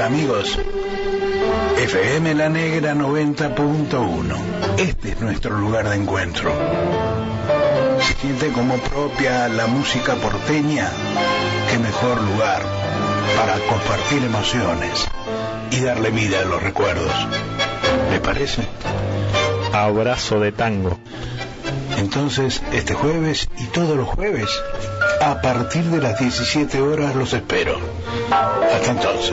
Hola amigos, FM La Negra 90.1. Este es nuestro lugar de encuentro. Se siente como propia la música porteña. Qué mejor lugar para compartir emociones y darle vida a los recuerdos. ¿Le parece? Abrazo de tango. Entonces, este jueves y todos los jueves, a partir de las 17 horas los espero. Hasta entonces.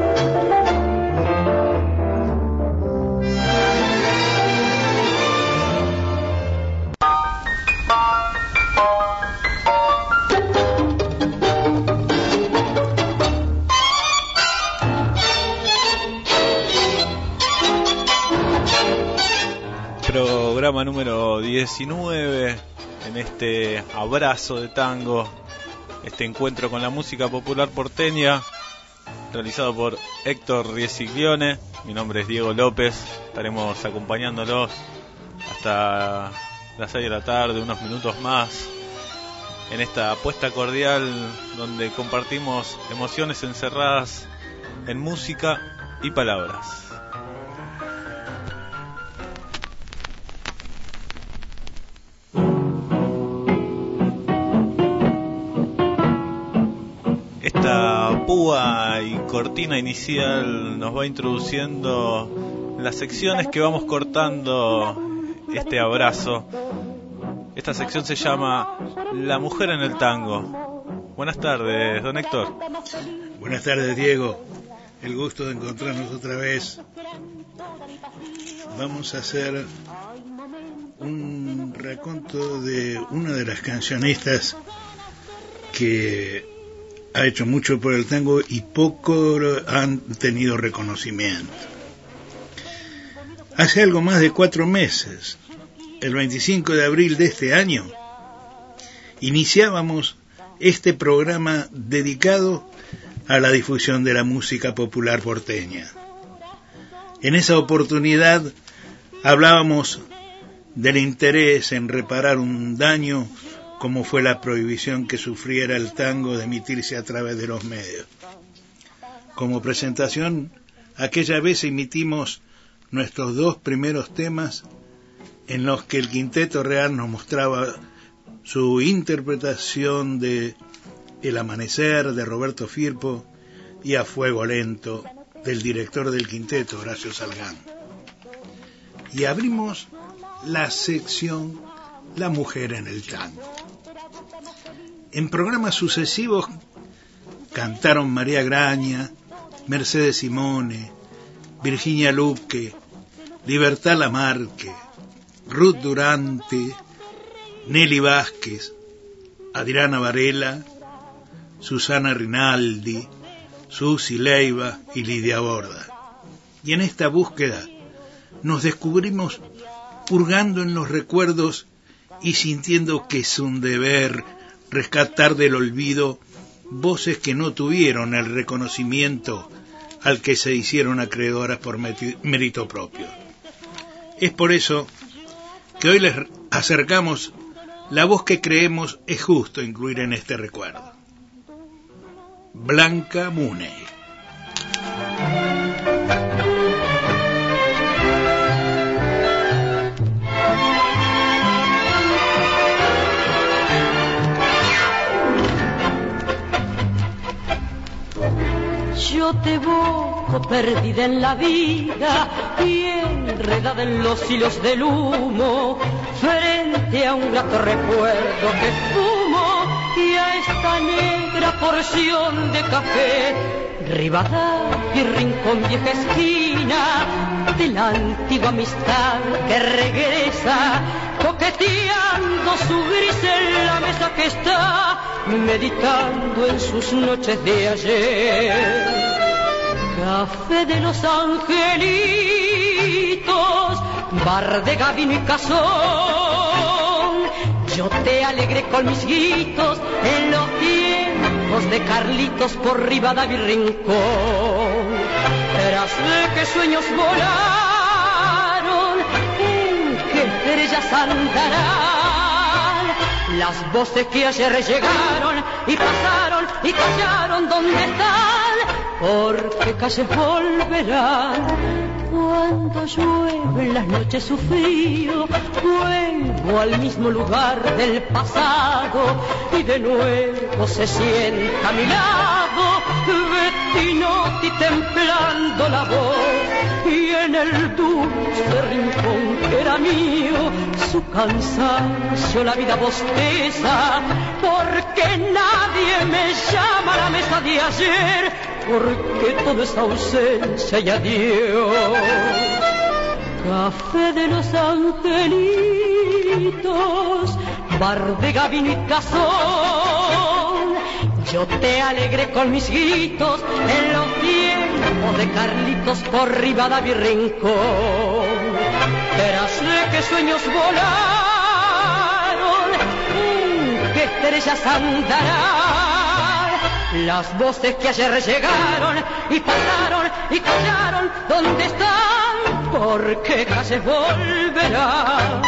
Programa número 19 en este abrazo de tango, este encuentro con la música popular porteña, realizado por Héctor Riesiglione. Mi nombre es Diego López, estaremos acompañándolos hasta las 6 de la tarde, unos minutos más, en esta apuesta cordial donde compartimos emociones encerradas en música y palabras. Esta púa y cortina inicial nos va introduciendo en las secciones que vamos cortando este abrazo. Esta sección se llama La Mujer en el Tango. Buenas tardes, don Héctor. Buenas tardes, Diego. El gusto de encontrarnos otra vez. Vamos a hacer un raconto de una de las cancionistas que ha hecho mucho por el tango y poco han tenido reconocimiento. Hace algo más de 4 meses, el 25 de abril de este año, iniciábamos este programa dedicado a la difusión de la música popular porteña. En esa oportunidad hablábamos del interés en reparar un daño como fue la prohibición que sufriera el tango de emitirse a través de los medios. Como presentación, aquella vez emitimos nuestros 2 primeros temas en los que el Quinteto Real nos mostraba su interpretación de El Amanecer de Roberto Firpo y A Fuego Lento del director del Quinteto, Horacio Salgán. Y abrimos la sección La Mujer en el Tango. En programas sucesivos cantaron María Graña, Mercedes Simone, Virginia Luque, Libertad Lamarque, Ruth Durante, Nelly Vázquez, Adriana Varela, Susana Rinaldi, Susi Leiva y Lidia Borda. Y en esta búsqueda nos descubrimos hurgando en los recuerdos y sintiendo que es un deber rescatar del olvido voces que no tuvieron el reconocimiento al que se hicieron acreedoras por mérito propio. Es por eso que hoy les acercamos la voz que creemos es justo incluir en este recuerdo. Blanca Muney. Yo te evoco perdida en la vida y enredada en los hilos del humo, frente a un grato recuerdo que fumo y a esta negra porción de café, Rivadavia y rincón vieja esquina de la antigua amistad que regresa, coqueteando su gris en la mesa que está meditando en sus noches de ayer. Café de los angelitos, bar de gavino y cazón, yo te alegré con mis gritos en los tiempos de Carlitos por Rivadavia y rincón. Tras de que sueños volaron, en que estrellas andarán las voces que ayer llegaron y pasaron y callaron. ¿Dónde están? porque calles volverán. Cuando llueve en las noches su frío, vuelvo al mismo lugar del pasado y de nuevo se sienta a mi lado Bettinotti templando la voz, y en el dulce rincón que era mío su cansancio la vida bosteza, porque nadie me llama a la mesa de ayer, porque todo es ausencia y adiós. Café de los angelitos, bar de Gavino y Cazón, yo te alegré con mis gritos en los tiempos de Carlitos por Rivadavia y Rincón. Tras de que sueños volaron, que estrellas andarán, las voces que ayer llegaron y pasaron y callaron, ¿dónde están? Porque calles volverán.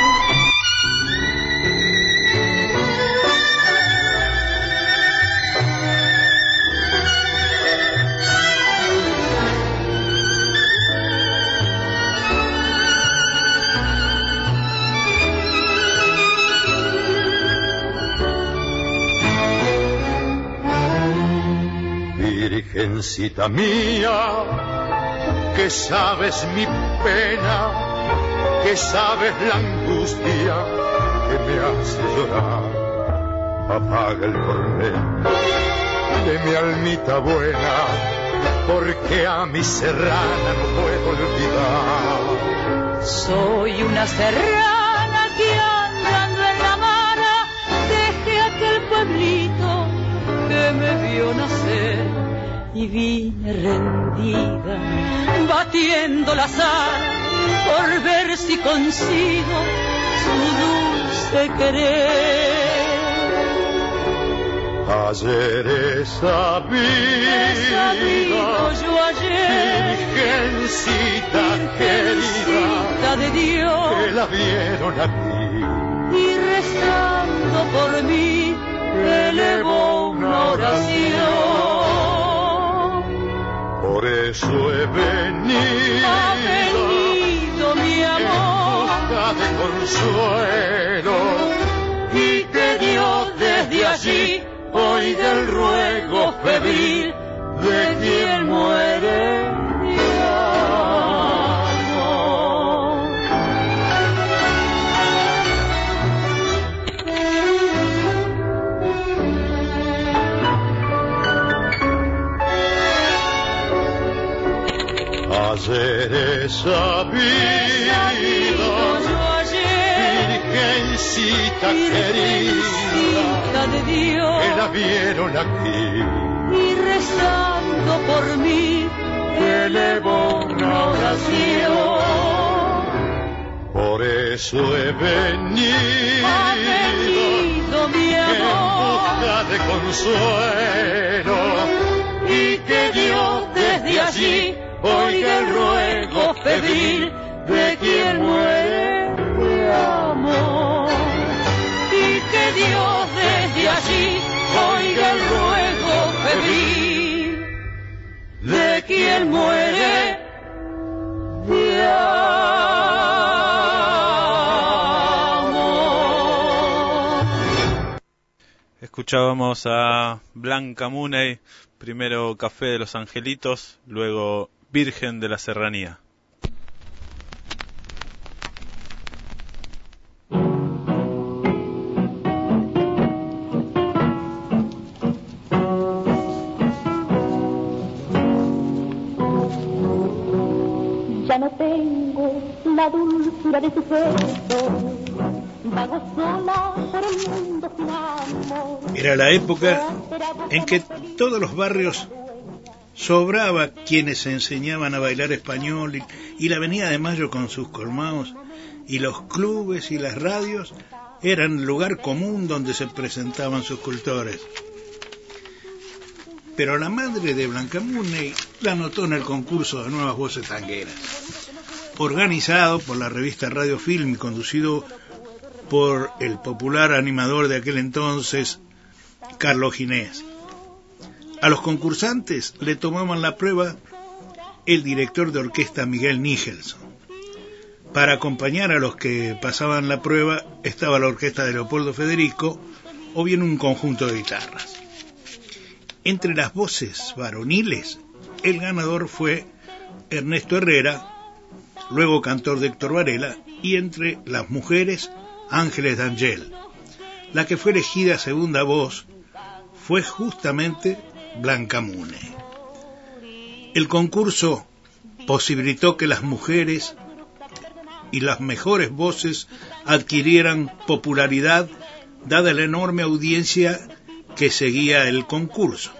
Virgencita mía, que sabes mi pena, que sabes la angustia que me hace llorar, apaga el tormento de mi almita buena, porque a mi serrana no puedo olvidar. Soy una serrana que andando en la vara dejé aquel pueblito que me vio nacer, y vine rendida, batiendo la sal, por ver si consigo su dulce querer. Ayer he sabido yo ayer, Virgencita querida de Dios, que la vieron aquí, y rezando por mí elevó una oración. Por eso he venido, mi amor, en busca de consuelo, y que Dios desde allí oiga el ruego febril de quien muere mi Ayer he sabido, Virgencita querida, de Dios, que la vieron aquí, y rezando por mí elevó una oración. Por eso he venido, mi en amor, busca de consuelo, y que Dios desde allí oiga el ruego febril de quien muere de amor, y que Dios desde allí oiga el ruego febril de quien muere de amor. Escuchábamos a Blanca Mooney, primero Café de los Angelitos, luego Virgen de la Serranía. Ya no tengo la dulzura de tu beso, vago sola por el mundo sin amor. Era la época en que todos los barrios sobraba quienes se enseñaban a bailar español, y la Avenida de Mayo con sus colmados y los clubes y las radios eran lugar común donde se presentaban sus cultores. Pero la madre de Blanca Mooney la anotó en el concurso de Nuevas Voces Tangueras, organizado por la revista Radio Film y conducido por el popular animador de aquel entonces, Carlos Ginés. A los concursantes le tomaban la prueba el director de orquesta Miguel Nicholson. Para acompañar a los que pasaban la prueba estaba la orquesta de Leopoldo Federico o bien un conjunto de guitarras. Entre las voces varoniles, el ganador fue Ernesto Herrera, luego cantor de Héctor Varela, y entre las mujeres, Ángeles D'Angel. La que fue elegida segunda voz fue justamente Blanca Mune. El concurso posibilitó que las mujeres y las mejores voces adquirieran popularidad dada la enorme audiencia que seguía el concurso.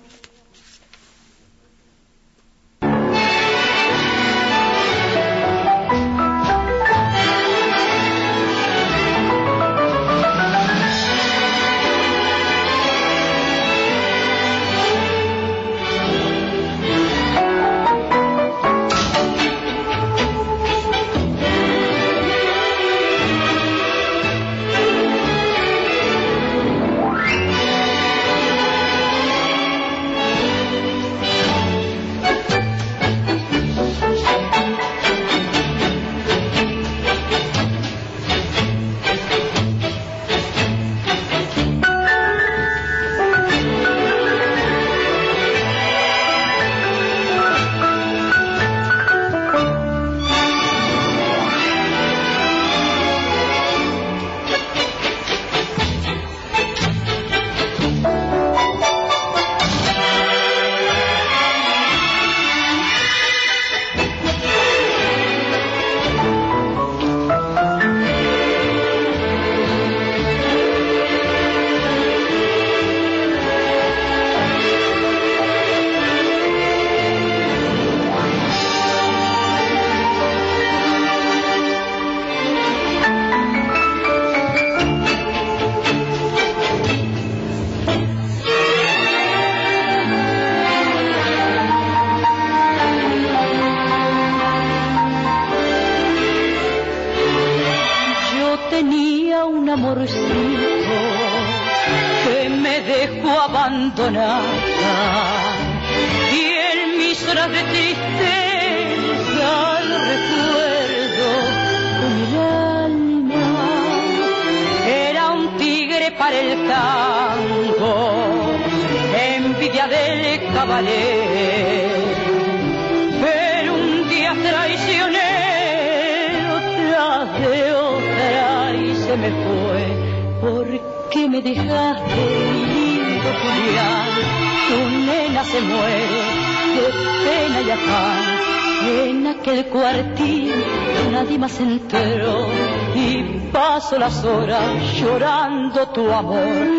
Las horas llorando tu amor,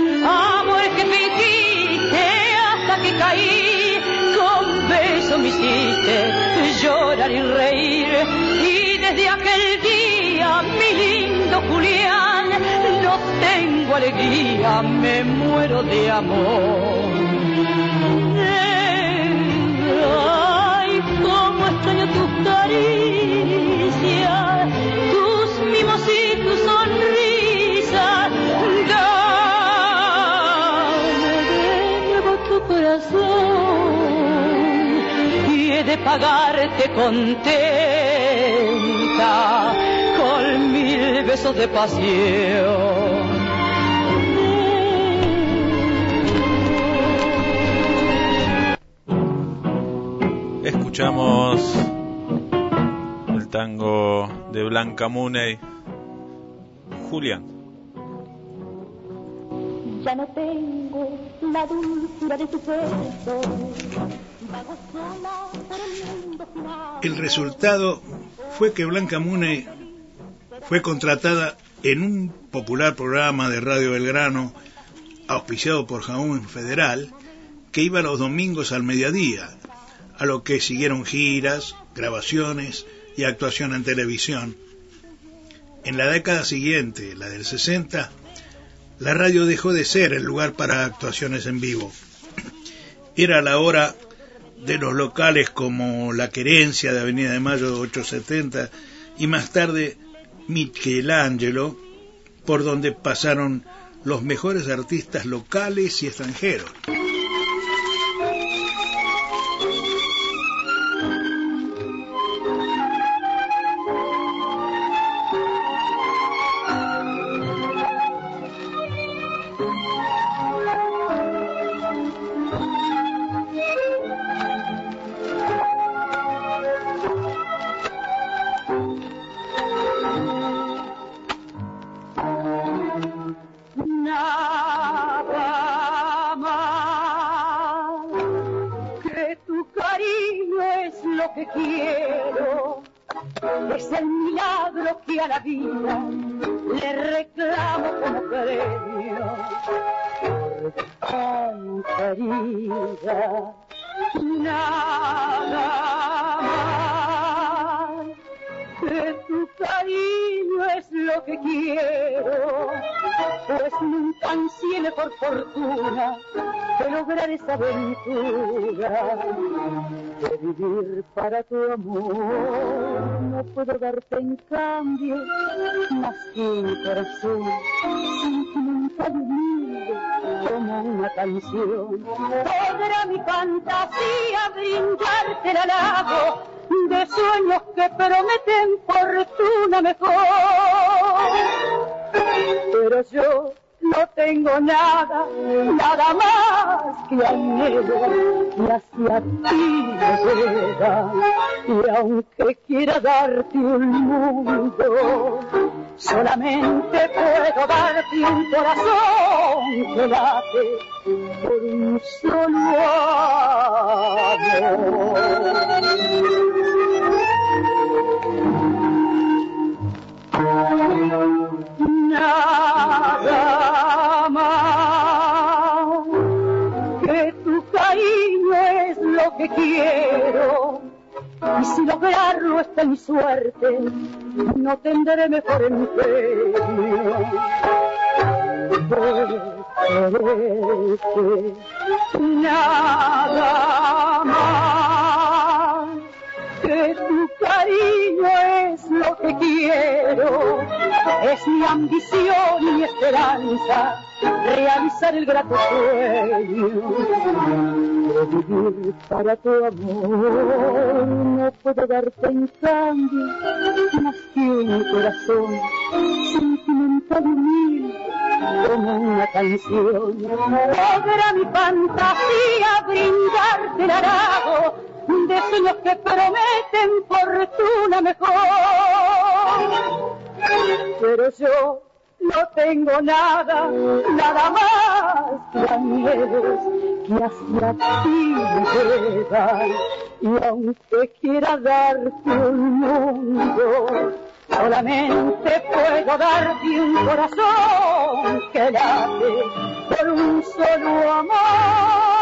amor que fingiste hasta que caí, con besos me hiciste llorar y reír, y desde aquel día, mi lindo Julián, no tengo alegría, me muero de amor. Ay, cómo extraño tus caricias, tus mimos y tus sonrisas, dame de nuevo tu corazón y he de pagarte contenta con 1000 besos de pasión. Escuchamos el tango de Blanca Mune, Julián. Ya no tengo la dulzura de tu beso, vago sola por el mundo final. El resultado fue que Blanca Mune fue contratada en un popular programa de Radio Belgrano, auspiciado por Jabón Federal, que iba los domingos al mediodía, a lo que siguieron giras, grabaciones y actuación en televisión. En la década siguiente, la del 60, la radio dejó de ser el lugar para actuaciones en vivo. Era la hora de los locales como La Querencia de Avenida de Mayo 870 y más tarde Michelangelo, por donde pasaron los mejores artistas locales y extranjeros. que quiero, es el milagro que a la vida le reclamo como premio. Por tanta herida, nada más que tu cariño es lo que quiero, pues nunca ansié por fortuna de lograr esa aventura de vivir para tu amor. No puedo darte en cambio más que un corazón sentimental y humilde como una canción. Podrá mi fantasía brindarte el halago de sueños que prometen fortuna mejor, pero yo no tengo nada, nada más que anhelo, y hacia ti me llega, y aunque quiera darte un mundo, solamente puedo darte un corazón que late por un solo amor. Nada más que tu cariño es lo que quiero, y si lograrlo está en mi suerte, no tendré mejor empeño. Nada más que tu cariño es lo que quiero, es mi ambición y mi esperanza realizar el grato sueño de vivir para tu amor. No puedo darte en cambio más que un corazón sentimental y humilde como una canción. Podrá mi fantasía brindarte el halago de sueños que prometen fortuna mejor, pero yo no tengo nada, nada más que anhelos que hacia ti me llevan, y aunque quiera darte un mundo, solamente puedo darte un corazón que late por un solo amor.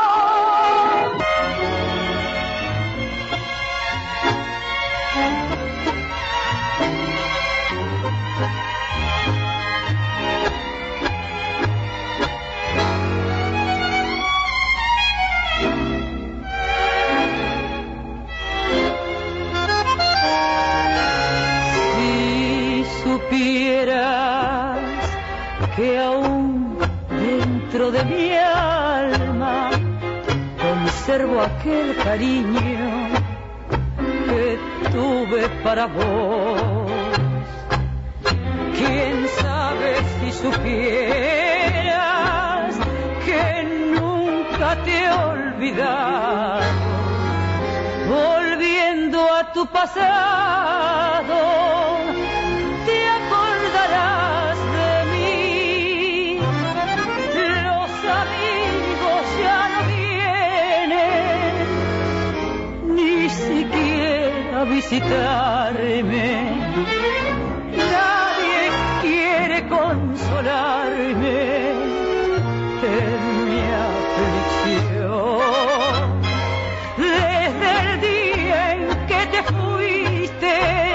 Supieras que aún dentro de mi alma conservo aquel cariño que tuve para vos. Quién sabe si supieras que nunca te he olvidado, volviendo a tu pasado. Te acordarás de mí, los amigos ya no vienen ni siquiera a visitarme, nadie quiere consolarme en mi aflicción. Desde el día en que te fuiste,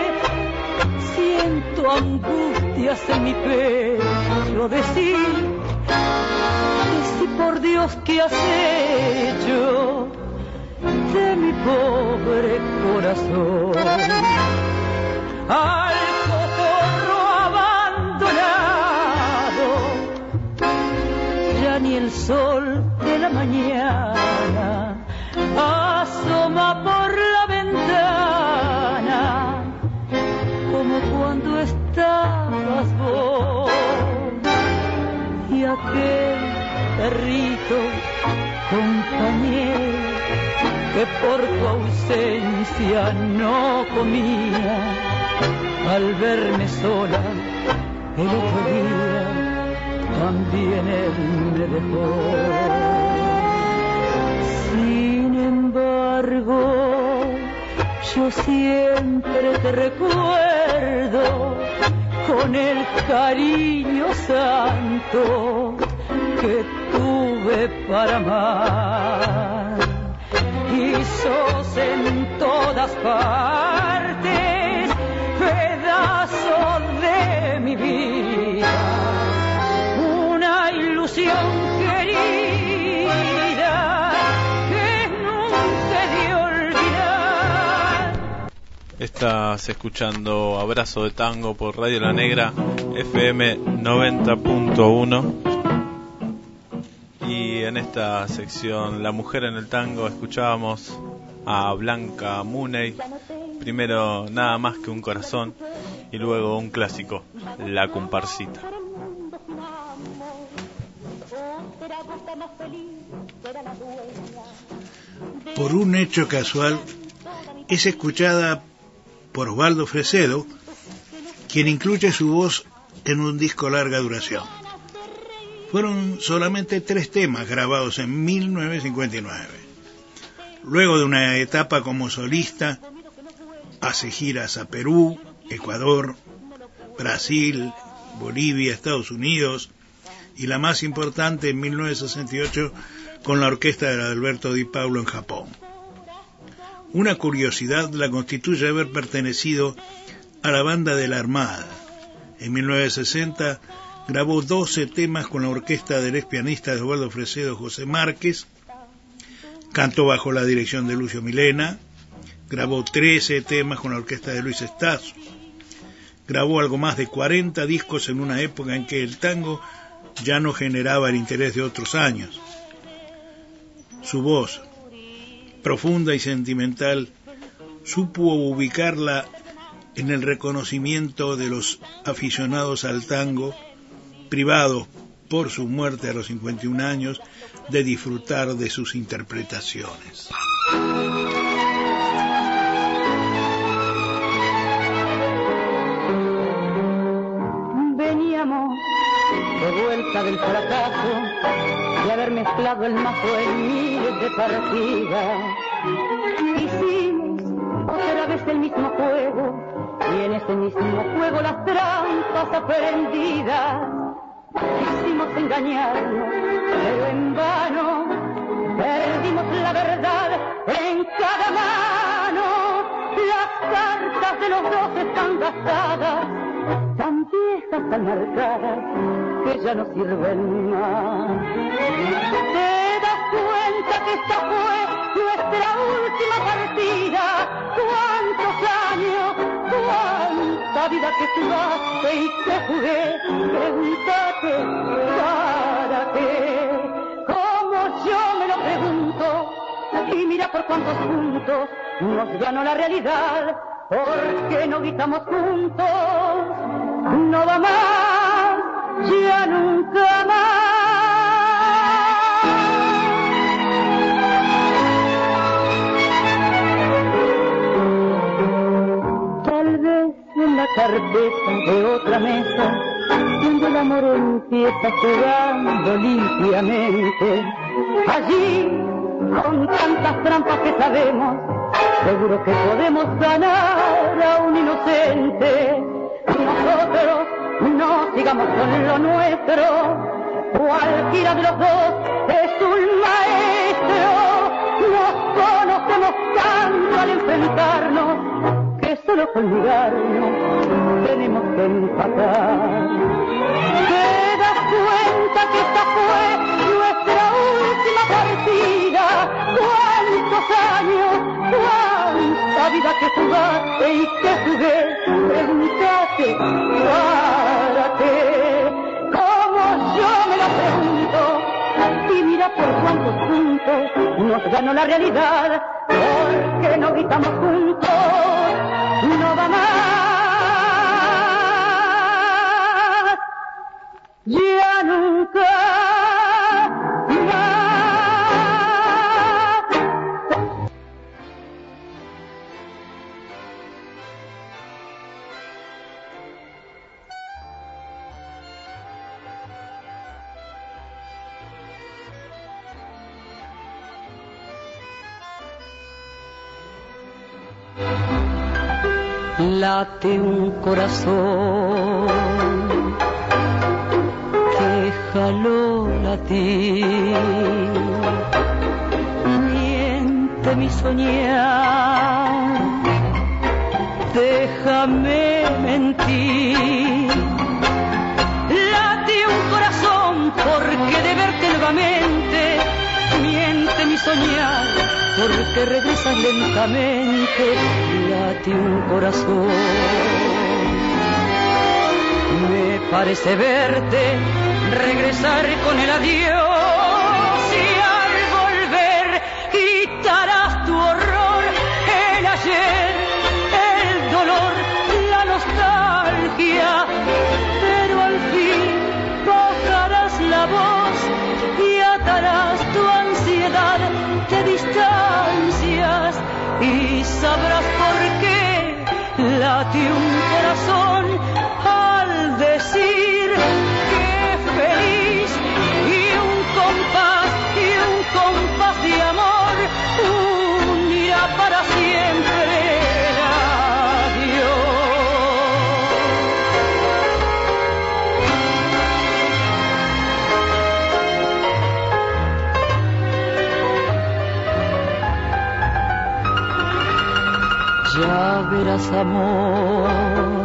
siento angustias en mi pecho, decir por Dios que has hecho de mi pobre corazón. Al cotorro abandonado, ya ni el sol de la mañana asoma por la ventana como cuando estabas vos, y aquel perrito compañero que por tu ausencia no comía, al verme sola el otro día también él me dejó. Sin embargo, yo siempre te recuerdo con el cariño santo que tuve para amar. Y sos en todas partes pedazo de mi vida, una ilusión querida que nunca he de olvidar. Estás escuchando Abrazo de Tango por Radio La Negra FM 90.1. Y en esta sección La Mujer en el Tango escuchábamos a Blanca Muney, primero Nada más que un corazón y luego un clásico, La Comparsita. Por un hecho casual es escuchada por Osvaldo Fresedo, quien incluye su voz en un disco larga duración. Fueron solamente 3 temas grabados en 1959. Luego de una etapa como solista, hace giras a Perú, Ecuador, Brasil, Bolivia, Estados Unidos y la más importante en 1968 con la orquesta de Alberto Di Paolo en Japón. Una curiosidad la constituye haber pertenecido a la banda de la Armada. En 1960 grabó 12 temas con la orquesta del ex pianista de Osvaldo Fresedo, José Márquez. Cantó bajo la dirección de Lucio Milena. Grabó 13 temas con la orquesta de Luis Estazo. Grabó algo más de 40 discos en una época en que el tango ya no generaba el interés de otros años. Su voz, profunda y sentimental, supo ubicarla en el reconocimiento de los aficionados al tango, privados por su muerte a los 51 años de disfrutar de sus interpretaciones. Veníamos de vuelta del fracaso de haber mezclado el mazo en miles de partidas. Hicimos otra vez el mismo juego y en ese mismo juego las trampas aprendidas. Quisimos engañarnos, pero en vano. Perdimos la verdad en cada mano. Las cartas de los dos están gastadas, tan viejas, tan marcadas, que ya no sirven más. ¿Te das cuenta que esta fue nuestra última partida? ¿Cuántos años, cuánta vida que jugaste y que jugué? Pregúntate, ¿para qué? Como yo me lo pregunto, y mira por cuántos puntos nos ganó la realidad. ¿Por qué no gritamos juntos? No va más, ya nunca más. Tal vez en la carpeta de otra mesa, donde el amor empieza jugando limpiamente, allí, con tantas trampas que sabemos, seguro que podemos ganar a un inocente. Nosotros no sigamos con lo nuestro, cualquiera de los dos es un maestro. Nos conocemos tanto al enfrentarnos que solo con mirarnos tenemos que empatar. ¿Te das cuenta que esta fue nuestra última partida? ¿Cuántos años, cuánta vida que jugaste y que jugué? Pregúntate, ¿para qué? Como yo me lo pregunto, y mira por cuántos puntos nos ganó la realidad. ¿Por qué no gritamos juntos? No va más, ya nunca más. late un corazón, déjalo latir, miente mi soñar, déjame mentir, late un corazón porque de verte nuevamente, miente mi soñar, porque regresas lentamente, late un corazón. Me parece verte regresar con el adiós y al volver quitarás tu horror, el ayer, el dolor, la nostalgia, pero al fin bajarás la voz y atarás tu ansiedad de distancias y sabrás por qué late un corazón al decir que feliz y un compás de amor unirá para siempre el adiós. Ya verás, amor,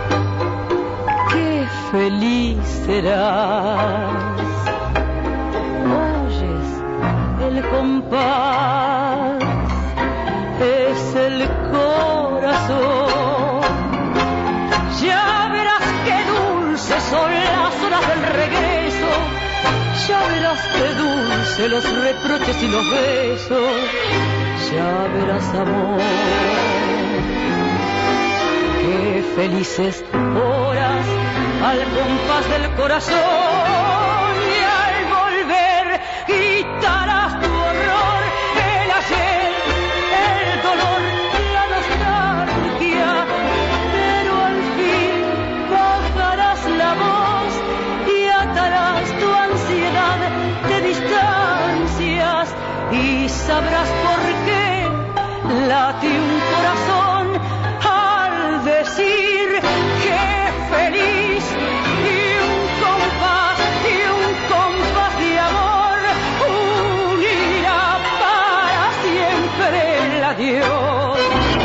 qué feliz serás. Oyes el compás, es el corazón. Ya verás qué dulces son las horas del regreso. Ya verás qué dulces los reproches y los besos. Ya verás, amor, qué felices horas al compás del corazón y al volver quitarás tu horror, el ayer, el dolor, la nostalgia, pero al fin bajarás la voz y atarás tu ansiedad de distancias y sabrás por qué late un corazón al decir que feliz y un compás de amor unirá para siempre el adiós.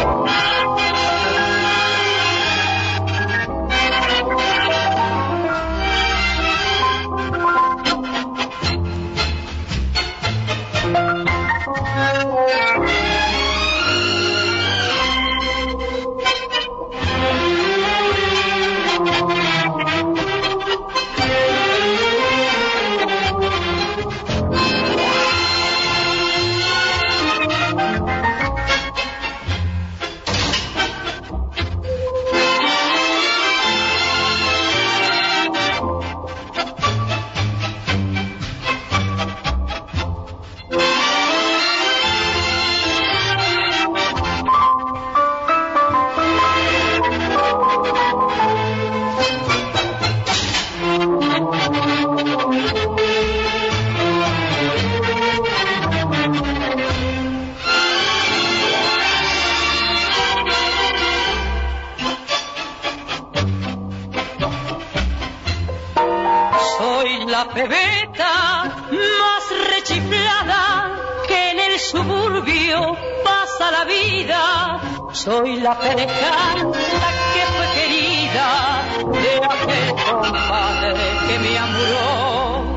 Pebeta más rechiflada que en el suburbio pasa la vida. Soy la perejanta que fue querida de aquel compadre que me amuró.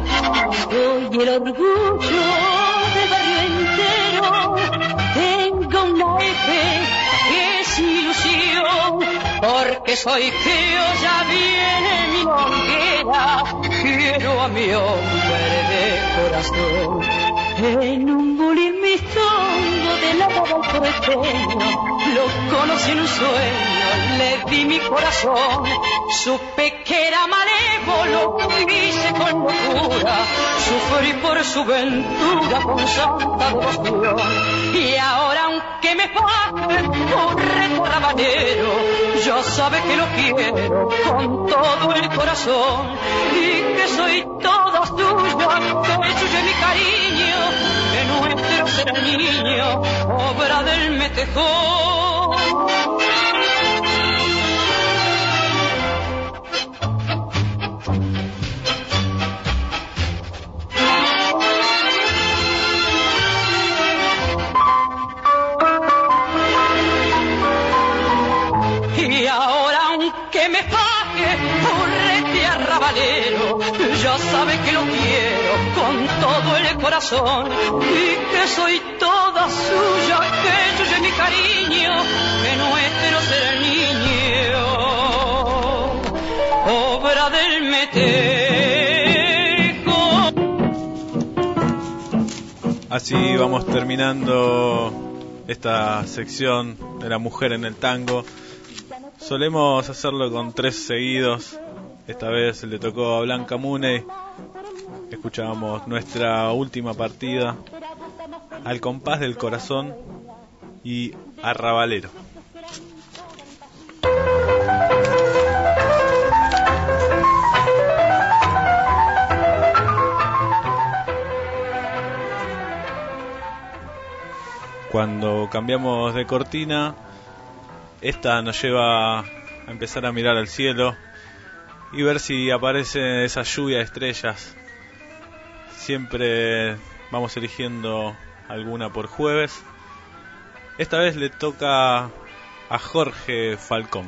Soy el orgullo del barrio entero. Tengo una eje que es mi ilusión, porque soy criolla, viene mi longuera. Quiero a mi hombre de corazón. En un bulín mistongo de la baba al porteño, lo conocí en un sueño, le di mi corazón. Supe que era malévolo, hice con locura, sufrí por su ventura con santa devoción. Y ahora aunque me falte un recorrabanero, ya sabe que lo quiero con todo el corazón y que soy toda suya, que suyo mi cariño, que nuestro será el niño, obra del metejón. ya sabe que lo quiero con todo el corazón y que soy toda suya, que yo soy mi cariño, que nuestro será el niño, obra del metejo. Así vamos terminando esta sección de la mujer en el tango. Solemos hacerlo con 3 seguidos. Esta vez le tocó a Blanca Muney. Escuchábamos Nuestra Última Partida, Al Compás del Corazón y Arrabalero. Cuando cambiamos de cortina, esta nos lleva a empezar a mirar al cielo y ver si aparece esa lluvia de estrellas. Siempre vamos eligiendo alguna por jueves. Esta vez le toca a Jorge Falcón.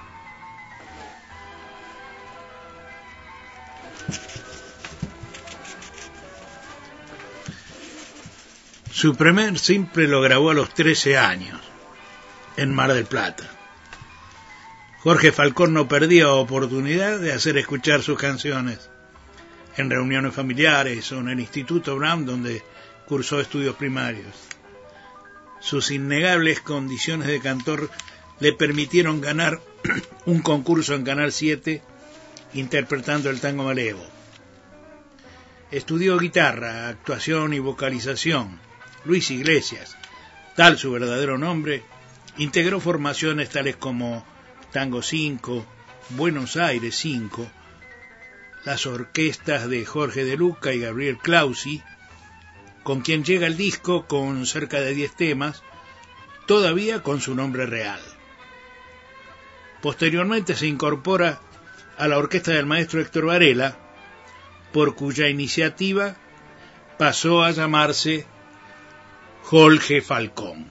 Su primer simple lo grabó a los 13 años, en Mar del Plata. Jorge Falcón no perdía oportunidad de hacer escuchar sus canciones en reuniones familiares o en el Instituto Brown, donde cursó estudios primarios. Sus innegables condiciones de cantor le permitieron ganar un concurso en Canal 7 interpretando el tango malevo. Estudió guitarra, actuación y vocalización. Luis Iglesias, tal su verdadero nombre, integró formaciones tales como Tango 5, Buenos Aires 5, las orquestas de Jorge De Luca y Gabriel Clausi, con quien llega el disco con cerca de 10 temas, todavía con su nombre real. Posteriormente se incorpora a la orquesta del maestro Héctor Varela, por cuya iniciativa pasó a llamarse Jorge Falcón.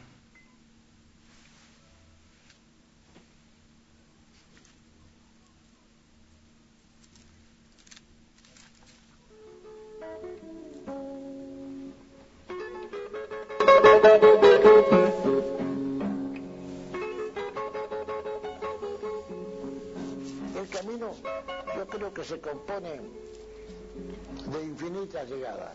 El camino, yo creo que se compone de infinitas llegadas.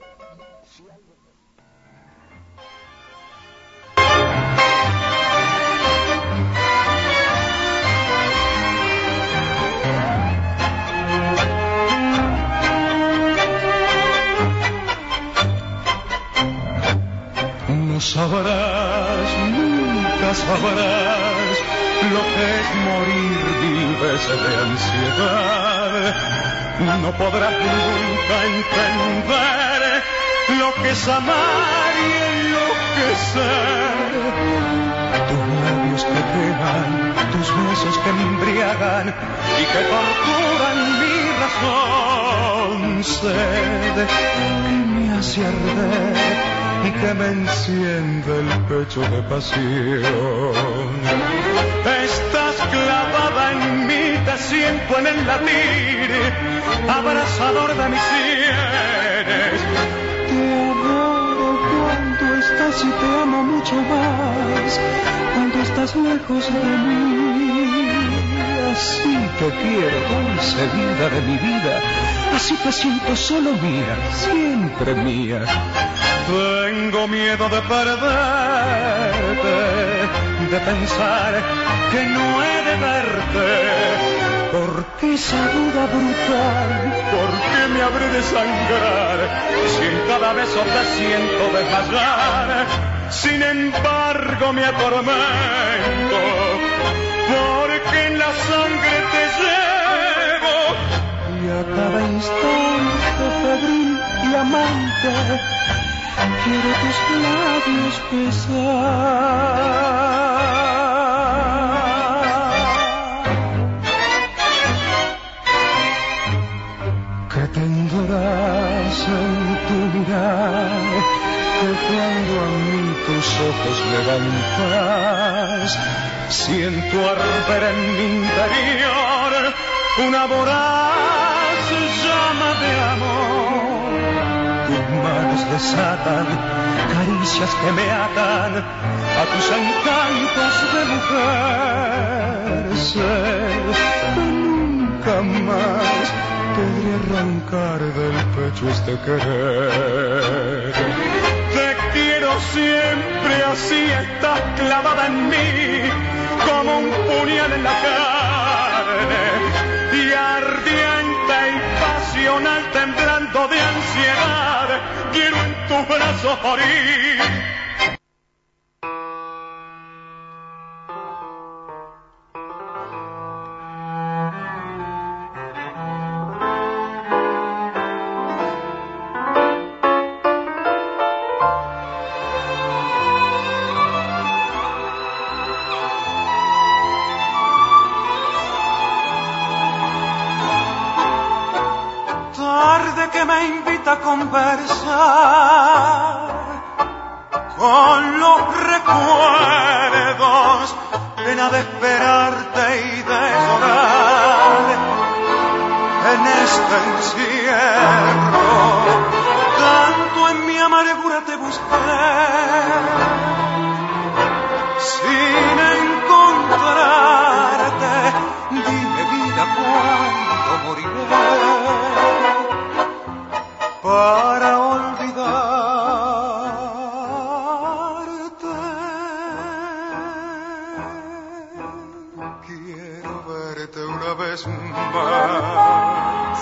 No sabrás, nunca sabrás lo que es morir 1000 veces de ansiedad. No podrás nunca entender lo que es amar y enloquecer. Tus labios que queman, tus besos que me embriagan y que torturan mi razón. Sed que me hace arder y que me enciende el pecho de pasión. Estás clavada en mí, te siento en el latir, abrazador de mis sienes. Te adoro cuando estás y te amo mucho más cuando estás lejos de mí. Así te quiero, dulce vida de mi vida, así te siento solo mía, siempre mía. Tengo miedo de perderte, de pensar que no he de verte, porque esa duda brutal, porque me habré de sangrar, si en cada beso te siento desmayar. Sin embargo me atormento, porque en la sangre te llevo, y a cada instante febril y amante quiero tus labios besar. ¿Qué tendrás en tu mirar que cuando a mí tus ojos levantas siento arder en mi interior una voraz llama de manos desatan caricias que me atan a tus encantos de mujer. Sé que nunca más podré arrancar del pecho este querer. Te quiero siempre así, estás clavada en mí como un puñal en la carne, y ardiente y pasional, temblando de ansiedad, quiero en tus brazos morir. Que me invita a conversar con los recuerdos, pena de esperarte y de llorar en este encierro. Tanto en mi amargura te busqué, sin encontrarte. Dime, vida, ¿cuándo moriré para olvidarte? Quiero verte una vez más,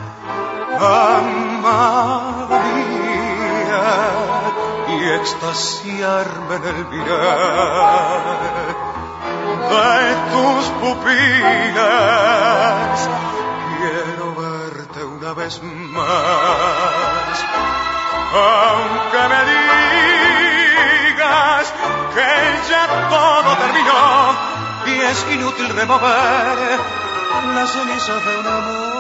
amada mía, y extasiarme en el mirar de tus pupilas. Quiero verte una vez más, aunque me digas que ya todo terminó y es inútil remover las cenizas de un amor.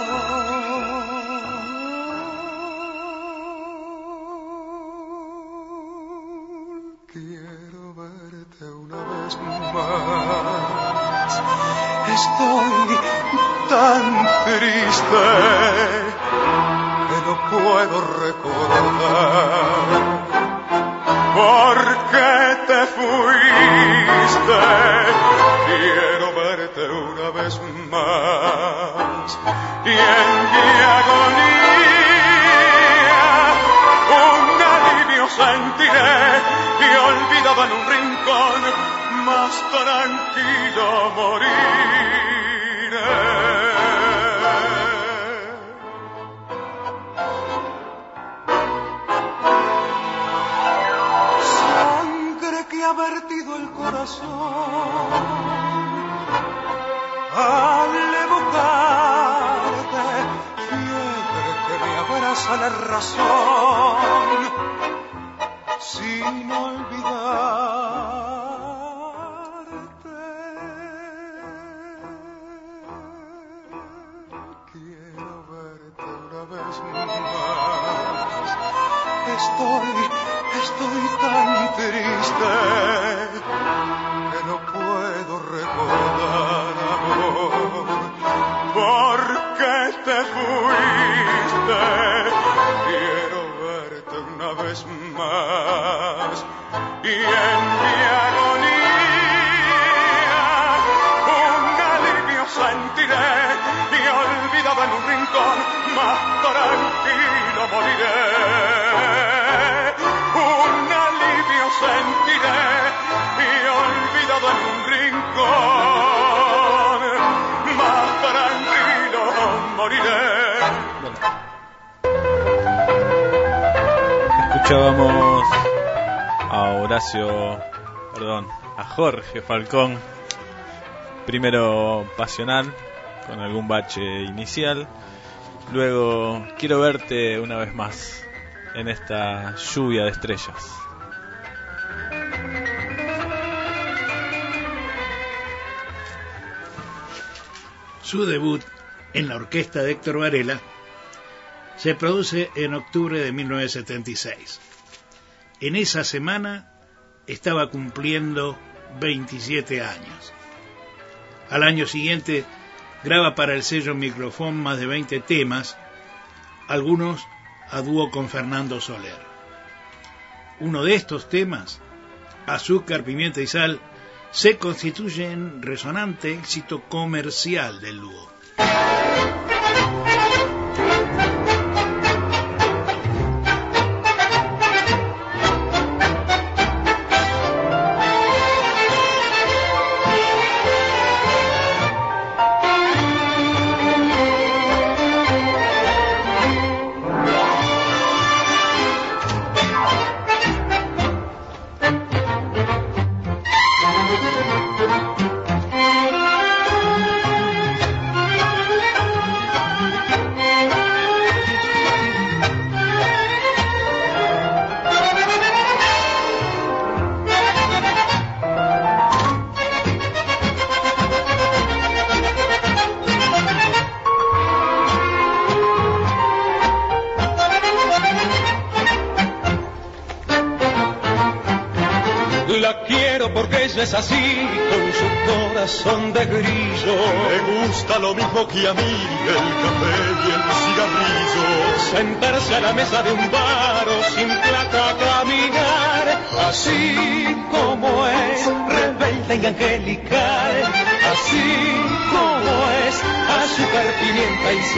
Quiero verte una vez más. Estoy tan triste que no puedo recordar por qué te fuiste. Quiero verte una vez más y en mi agonía un alivio sentiré, y olvidado en un rincón más tranquilo moriré. Ha vertido el corazón al evocarte, fiebre que me abraza la razón sin olvidarte. Quiero verte una vez más. Estoy tan triste que no puedo recordar, amor, por qué te fuiste. Quiero verte una vez más y en mi agonía un alivio sentiré, y olvidado en un rincón más tranquilo moriré. Sentiré y olvidado en un rincón más tranquilo moriré. Escuchábamos a Jorge Falcón, primero Pasional con algún bache inicial, luego Quiero verte una vez más en esta lluvia de estrellas. Su debut en la orquesta de Héctor Varela se produce en octubre de 1976. En esa semana estaba cumpliendo 27 años. Al año siguiente graba para el sello Microfón más de 20 temas, algunos a dúo con Fernando Soler. Uno de estos temas, Azúcar, Pimienta y Sal, se constituye en resonante éxito comercial del dúo. Es así, con su corazón de grillo. Me gusta lo mismo que a mí el café y el cigarrillo. Sentarse a la mesa de un bar o sin plata a caminar, así como es, rebelde y angelical, así como es, azúcar, pimienta y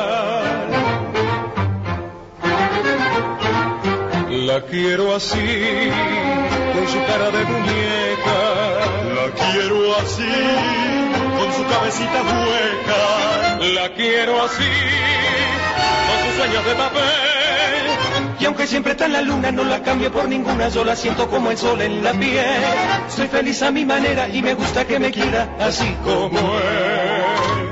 sal. La quiero así, con su cara de muñeca. La quiero así, con su cabecita hueca. La quiero así, con sus sueños de papel. Y aunque siempre está en la luna, no la cambio por ninguna. Yo la siento como el sol en la piel. Soy feliz a mi manera y me gusta que me quiera así como es.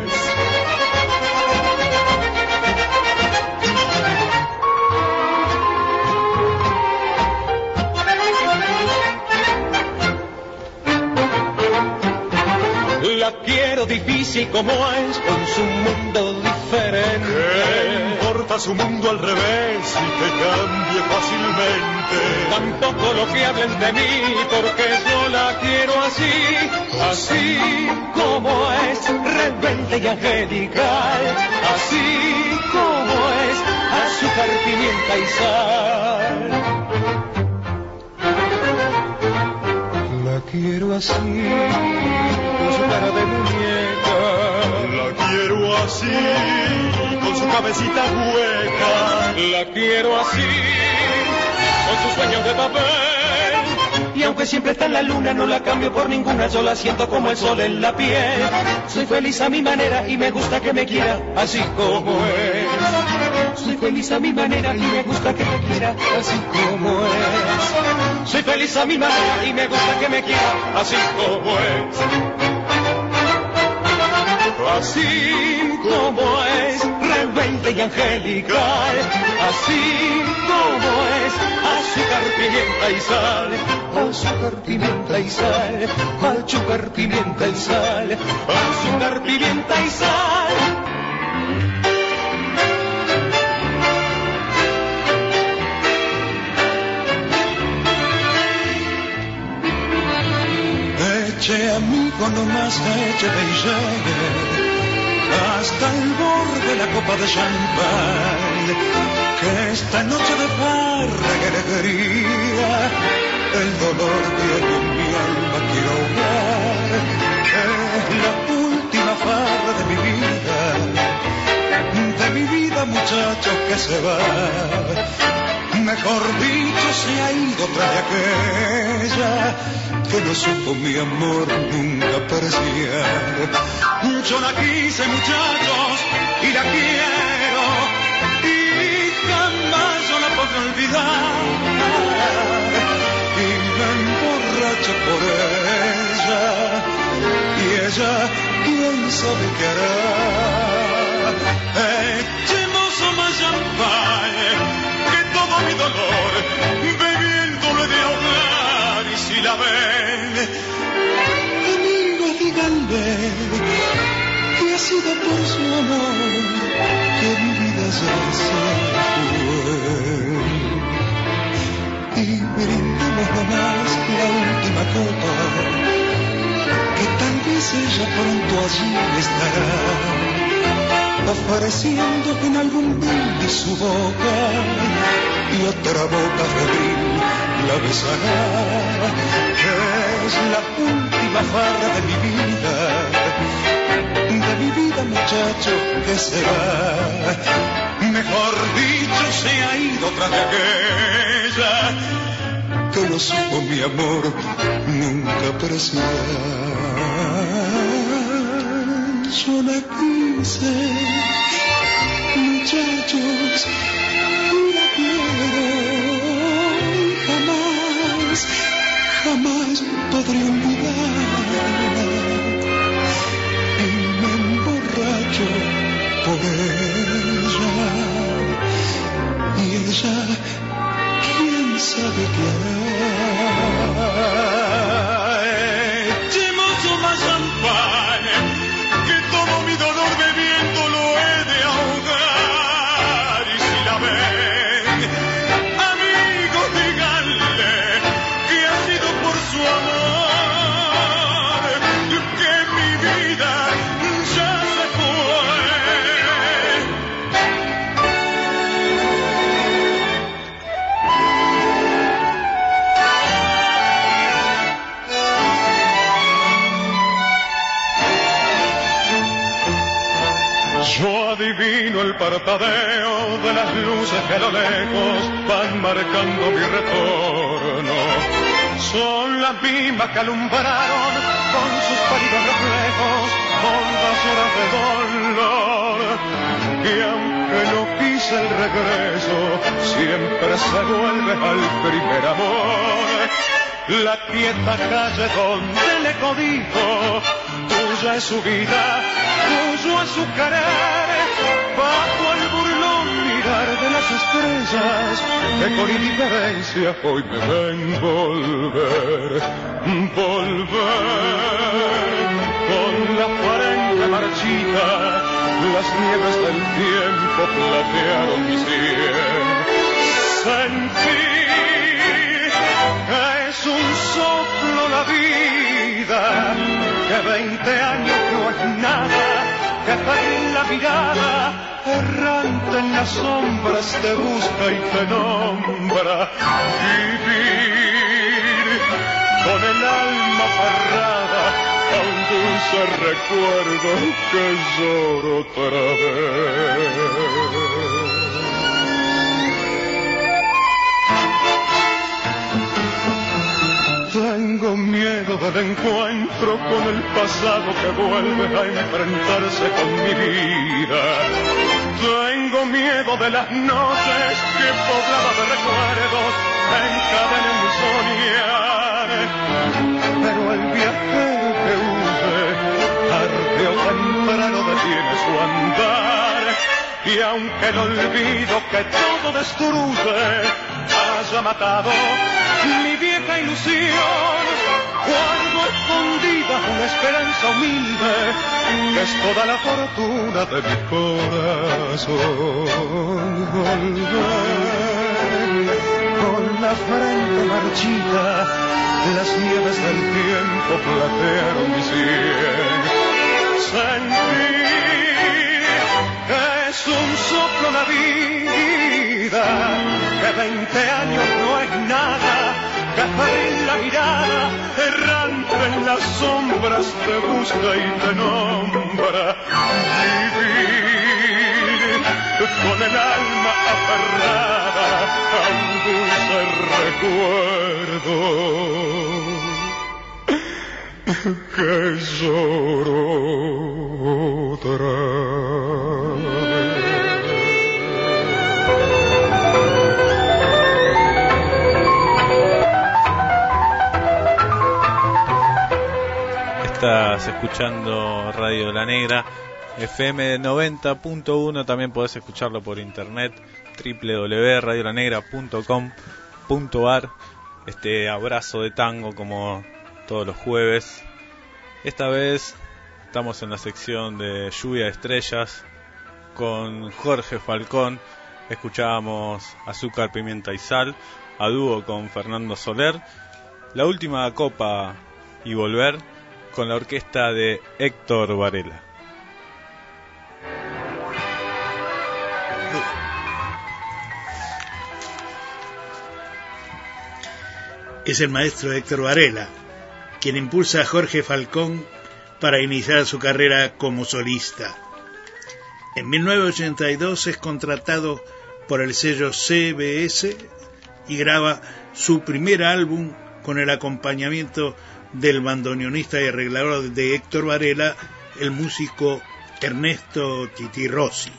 La quiero difícil como es, con su mundo diferente. ¿Qué importa su mundo al revés y que cambie fácilmente? Tampoco lo que hablen de mí, porque yo la quiero así, así como es, rebelde y angelical, así como es, azúcar, pimienta y sal. La quiero así, con su cara de muñeca. La quiero así, con su cabecita hueca. La quiero así, con sus sueños de papel. Y aunque siempre está en la luna, no la cambio por ninguna. Yo la siento como el sol en la piel. Soy feliz a mi manera y me gusta que me quiera así como es. Soy feliz a mi manera y me gusta que me quiera así como es. Soy feliz a mi manera y me gusta que me quiera así como es. Así como es, rebelde y angelical, así como es, azúcar, pimienta y sal, azúcar, pimienta y sal, azúcar, pimienta y sal, azúcar, pimienta y sal. Eche amigo nomás, eche beijar hasta el borde de la copa de champán, que esta noche de farra y alegría el dolor que hay en mi alma quiero ahogar, que es la última farra de mi vida muchacho que se va, mejor dicho se ha ido tras aquella que no supo mi amor nunca apreciar. Yo la quise muchachos y la quiero y jamás yo la podré olvidar, y me emborracho por ella y ella quién sabe qué hará. Echemos más champán, que todo mi dolor bebiéndole de ahogar, y si la ven, amigos díganle que ha sido por su amor que mi vida ya se fue. Y brindemos nomás la última copa, que tal vez ella pronto allí estará. ofreciendo en algún brindis su boca, y otra boca febril la besará, que es la última farra de mi vida muchacho, que será, mejor dicho, se ha ido tras de aquella que no supo mi amor nunca apreciar. Yo la quise, muchachos, y la quiero, jamás podré olvidarla, y me emborracho por ella, y ella, quién sabe qué hará. Echemos más champán, que todo mi dolor bebiendo lo he de ahogar. Y si la ven, amigos, díganle que ha sido por su amor que mi vida ya se fue. Yo adivino el parpadeo de las luces que a lo lejos van marcando mi retorno. Son las mismas que alumbraron con sus pálidos reflejos hondas horas de dolor. Y aunque no quise el regreso, siempre se vuelve al primer amor. La quieta calle donde le codijo, tuya es su vida, tuyo es su querer, bajo el burlón mirar de las estrellas, que con indiferencia hoy me ven volver, con la frente marchita, las nieves del tiempo platearon mi sien. Sentí que es un soplo la vida, que 20 años no es nada, que en la mirada, errante en las sombras, te busca y te nombra. Vivir con el alma aferrada a un dulce recuerdo que lloro otra vez. Tengo miedo del encuentro con el pasado que vuelve a enfrentarse con mi vida. Tengo miedo de las noches que poblada de recuerdos encadenen mi soñar. Pero el viajero que huye, tarde o temprano detiene su andar. Y aunque el olvido que todo destruye haya matado mi vieja ilusión, guardo escondida una esperanza humilde, que es toda la fortuna de mi corazón. Volver con la frente marchita, las nieves del tiempo platearon mi sien. Sentir que es un soplo la vida, que 20 años no es nada, que en la mirada, errante en las sombras, te busca y te nombra. Vivir con el alma aferrada a un dulce recuerdo que lloro otra vez. Estás escuchando Radio La Negra, FM 90.1, también podés escucharlo por internet, www.radiolanegra.com.ar. Este abrazo de tango como todos los jueves. Esta vez estamos en la sección de Lluvia de Estrellas con Jorge Falcón. Escuchábamos Azúcar, Pimienta y Sal, a dúo con Fernando Soler. La Última Copa y Volver, con la orquesta de Héctor Varela. es el maestro Héctor Varela, quien impulsa a Jorge Falcón para iniciar su carrera como solista. En 1982 es contratado por el sello CBS y graba su primer álbum con el acompañamiento del bandoneonista y arreglador de Héctor Varela, el músico Ernesto Tití Rossi.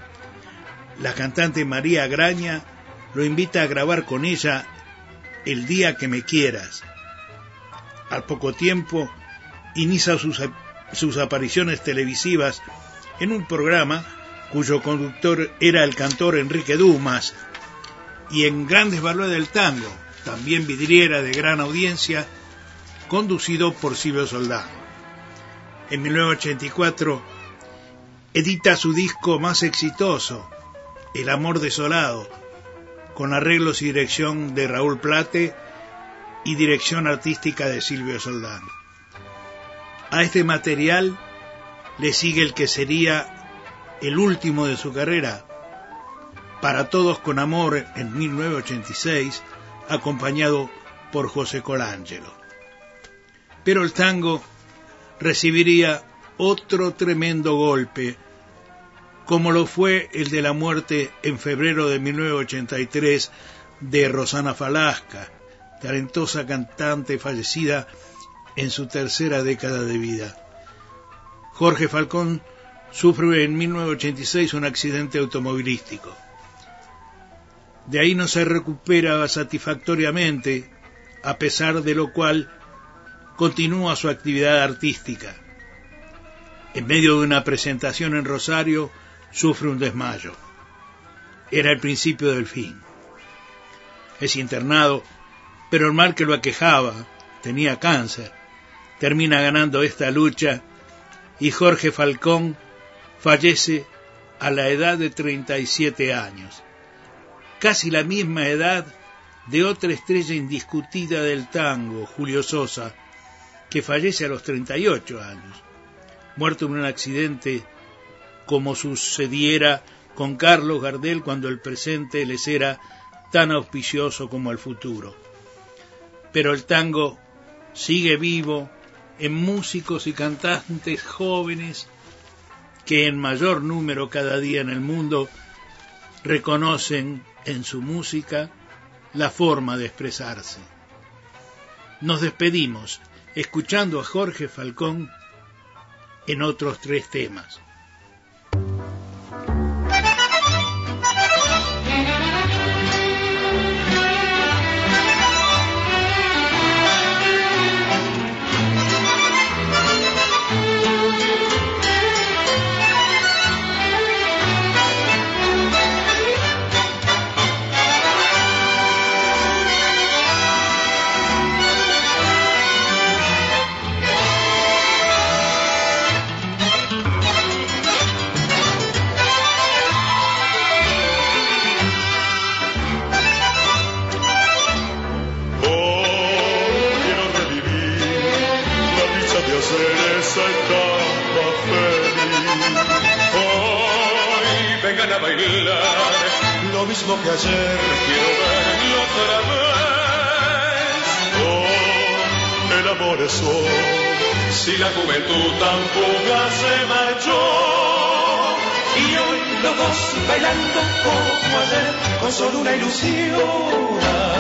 La cantante María Graña lo invita a grabar con ella El día que me quieras. Al poco tiempo inicia sus apariciones televisivas en un programa cuyo conductor era el cantor Enrique Dumas, y en Grandes Valores del Tango, también vidriera de gran audiencia, conducido por Silvio Soldán. En 1984 edita su disco más exitoso, El amor desolado, con arreglos y dirección de Raúl Plate y dirección artística de Silvio Soldán. A este material le sigue el que sería el último de su carrera, Para todos con amor, en 1986, acompañado por José Colangelo. Pero el tango recibiría otro tremendo golpe, como lo fue el de la muerte en febrero de 1983 de Rosana Falasca, talentosa cantante fallecida en su tercera década de vida. Jorge Falcón sufre en 1986 un accidente automovilístico. De ahí no se recupera satisfactoriamente, a pesar de lo cual continúa su actividad artística. En medio de una presentación en Rosario, sufre un desmayo. Era el principio del fin. Es internado, pero el mal que lo aquejaba, tenía cáncer, termina ganando esta lucha y Jorge Falcón fallece a la edad de 37 años. Casi la misma edad de otra estrella indiscutida del tango, Julio Sosa, que fallece a los 38 años, muerto en un accidente como sucediera con Carlos Gardel cuando el presente les era tan auspicioso como el futuro. Pero el tango sigue vivo en músicos y cantantes jóvenes que en mayor número cada día en el mundo reconocen en su música la forma de expresarse. Nos despedimos escuchando a Jorge Falcón en otros 3 temas. A bailar lo mismo que ayer, quiero verlo otra vez. Oh, el amor es hoy, si la juventud tan fugaz se marchó. Y hoy los dos bailando como ayer, con solo una ilusión.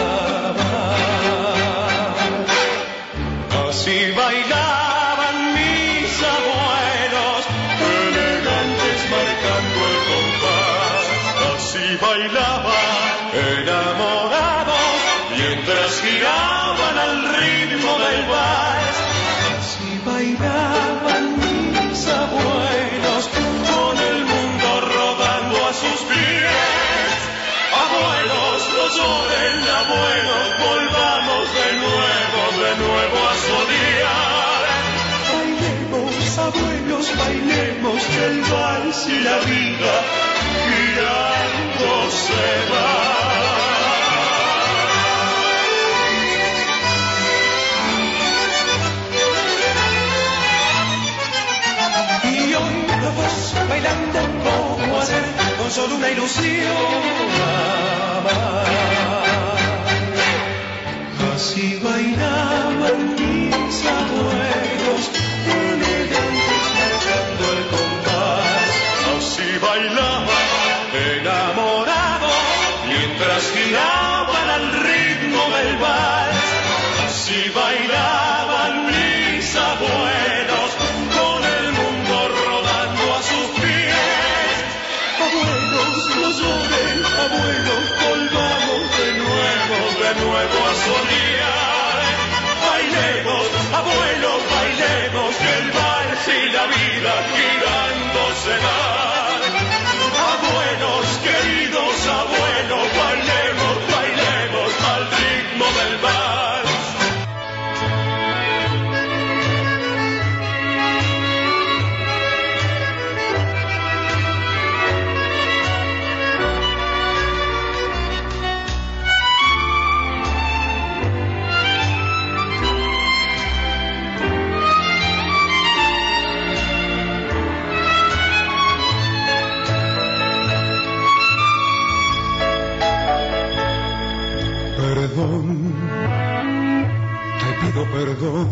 Así bailaban mis abuelos, elegantes marcando el compás. Así bailaban enamorados, mientras giraban al ritmo del vals. Así bailaban mis abuelos, con el mundo rodando a sus pies. Abuelos, no lloren, abuelos, volvamos de nuevo a soñar. Bailemos, abuelos, bailemos, que el vals y la vida girando se va. Y hoy los dos bailando como ayer, con solo una ilusión. Así enamorado mientras giraban al ritmo del vals. Así bailaban mis abuelos con el mundo rodando a sus pies. Abuelos, no lloren, abuelos, volvamos de nuevo a soñar. Bailemos, abuelos, bailemos, que el vals y la vida girando se dan. Abuelos, queridos abuelos, bailemos, bailemos al ritmo del vals. Perdón, te pido perdón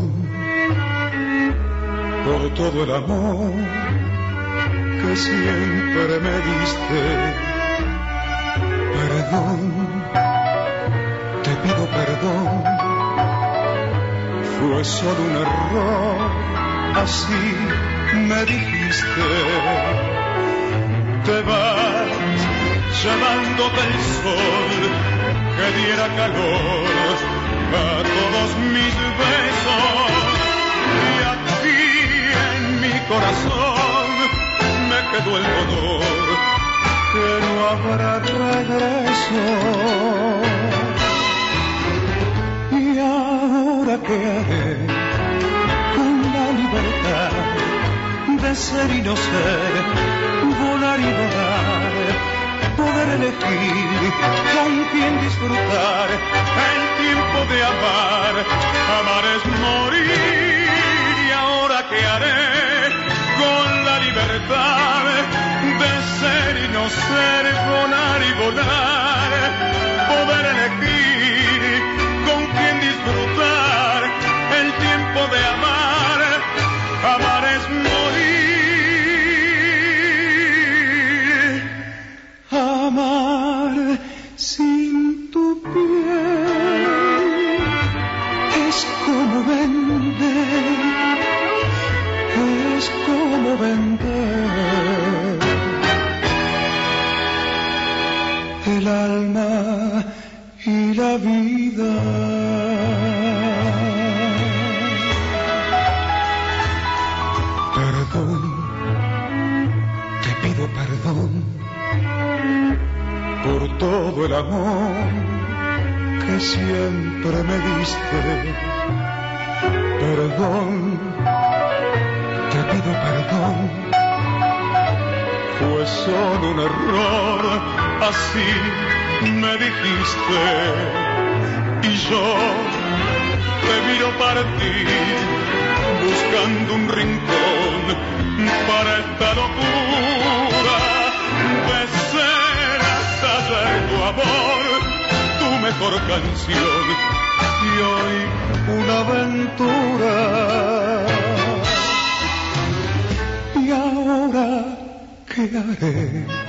por todo el amor que siempre me diste. Perdón, te pido perdón, fue solo un error, así me dijiste. Te vas llevándote el sol que diera calor a todos mis besos, y aquí en mi corazón me quedó el dolor que no habrá regreso. Y ahora qué haré con la libertad de ser y no ser, volar y volar, poder elegir con quién disfrutar, el tiempo de amar. Amar es morir, y ahora qué haré con la libertad de ser y no ser, volar y volar, poder elegir con quién disfrutar, el tiempo de amar. Amar es morir, amar sin tu piel es como vender, es como vender el alma y la vida. Perdón, te pido perdón por todo el amor que siempre me diste. Perdón, te pido perdón, fue solo un error, así me dijiste. Y yo te miro partir, buscando un rincón para esta locura de ser hasta ayer tu amor, tu mejor canción, y hoy una aventura. Y ahora qué haré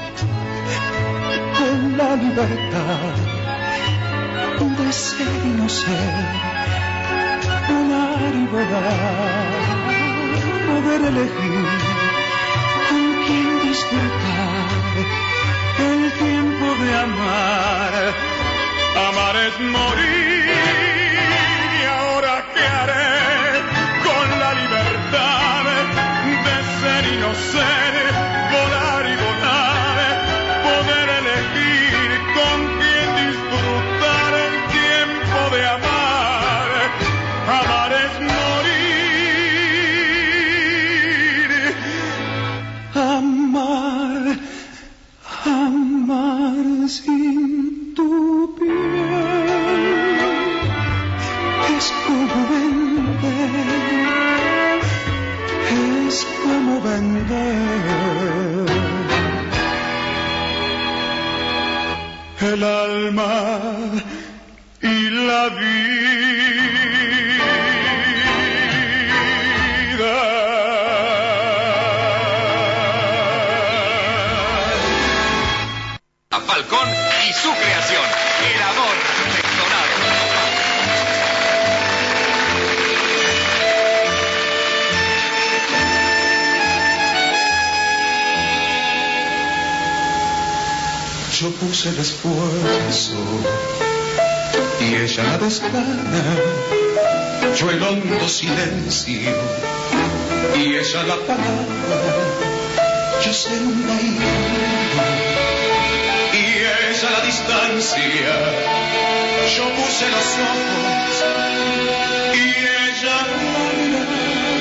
con la libertad de ser y no ser, volar y volar, poder elegir con quién disfrutar, el tiempo de amar. Amar es morir, y ahora qué haré con la libertad de ser y no ser, volar y volar, poder elegir con quién disfrutar, el tiempo de amar. Amar es morir, amar, amar sin tu piel es como vender, es como vender el alma y la vida. Falcón y su creación, El amor detonado. Yo puse el esfuerzo y ella la desgana, yo el hondo silencio y ella la palabra, yo ser un bailando y ella la distancia, yo puse los ojos y ella la mirada.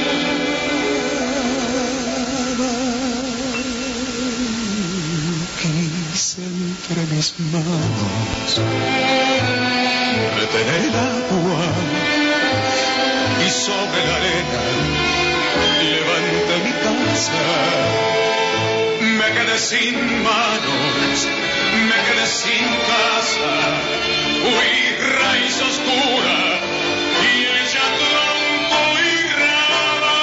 Quise entre mis manos retener el agua y sobre la arena levanté mi casa. Me quedé sin manos, me quedé sin casa, huí raíz oscura y ella tronco y rama.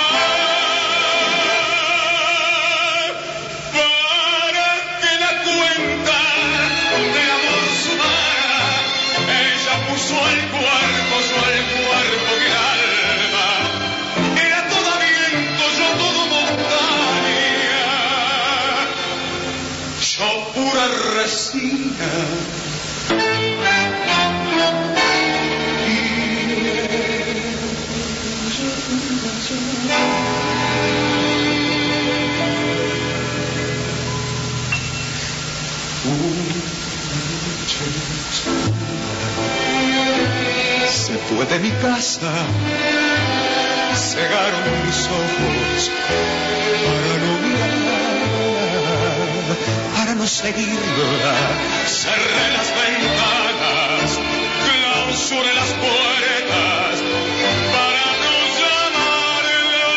Para que la cuenta de amor sumara, ella puso el cuerpo y el alma. Era todo viento, yo todo montaña, yo pura resina. Se fue de mi casa, cegaron mis ojos para no mirar, para no seguirla. Cerré las ventanas, clausuré las puertas para no llamarla.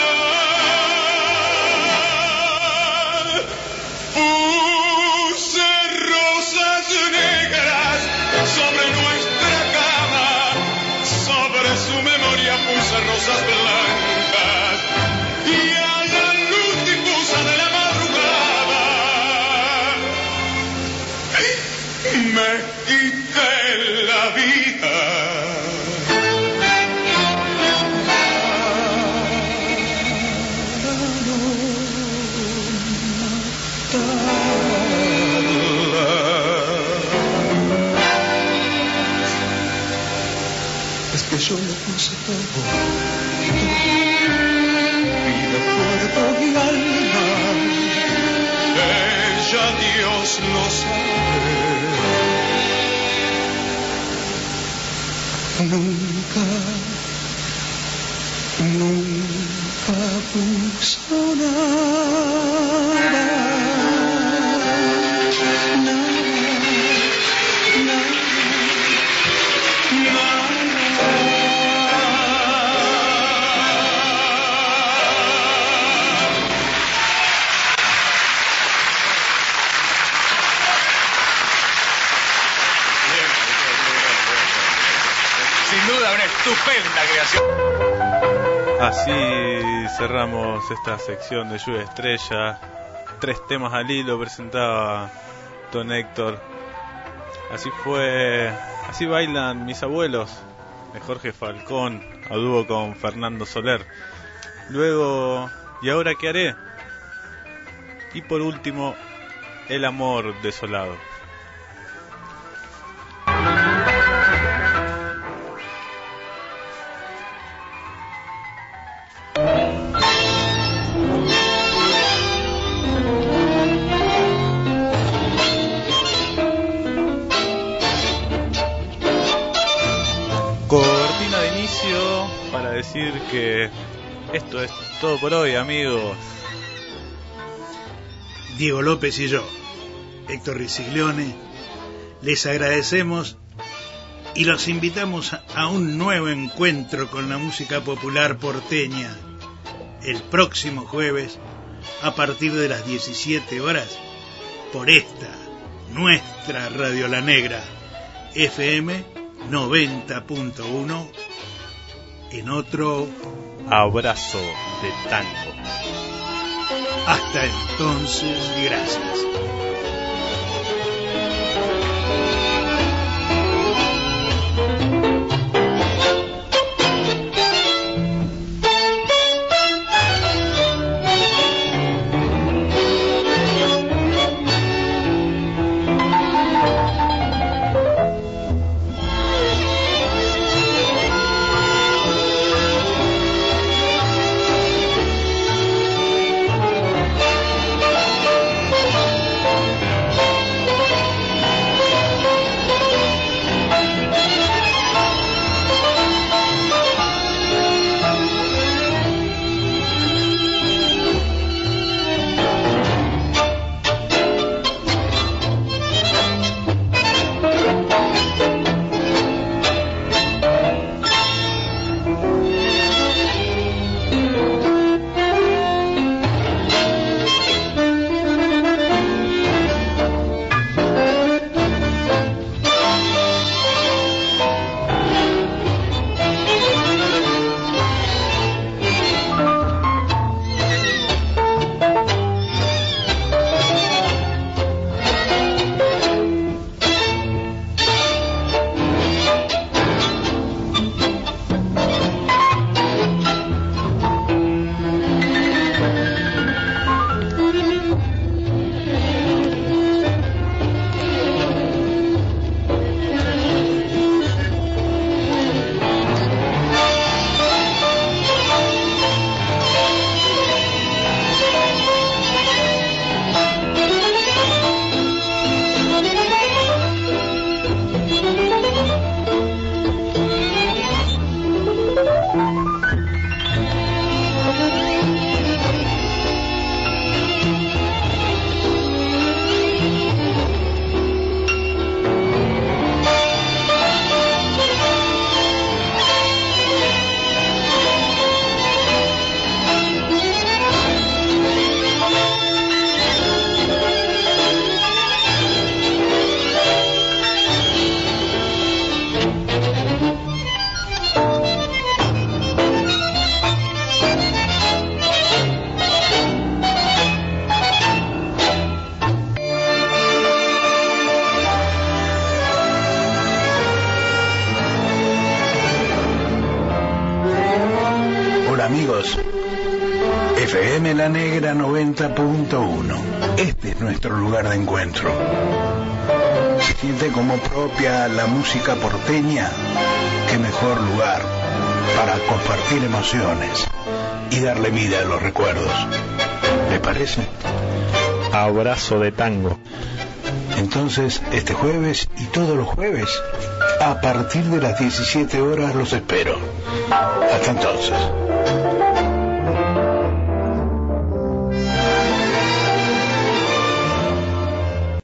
Puse rosas negras sobre nuestra cama, sobre su memoria puse rosas blancas y a la luz difusa de la madrugada me quité la vida. Es que yo le puse todo, vida, cuerpo y alma. Ella, Dios lo sabe. Nunca puso nada. Estupenda creación. Así cerramos esta sección de Lluvia Estrella. 3 temas al hilo presentaba don Héctor. Así fue, así bailan mis abuelos, de Jorge Falcón, a dúo con Fernando Soler. Luego, ¿y ahora qué haré? Y por último, El amor desolado. Cortina de inicio para decir que esto es todo por hoy, amigos. Diego López y yo, Héctor Riciglione, les agradecemos y los invitamos a un nuevo encuentro con la música popular porteña el próximo jueves a partir de las 17 horas por esta, nuestra Radio La Negra, FM 90.1, en otro Abrazo de Tango. Hasta entonces, gracias. Hola amigos, FM La Negra 90.1. Este es nuestro lugar de encuentro. Se siente como propia la música porteña. Qué mejor lugar para compartir emociones y darle vida a los recuerdos. ¿Les parece? Abrazo de tango. Entonces, este jueves y todos los jueves, a partir de las 17 horas los espero. Hasta entonces.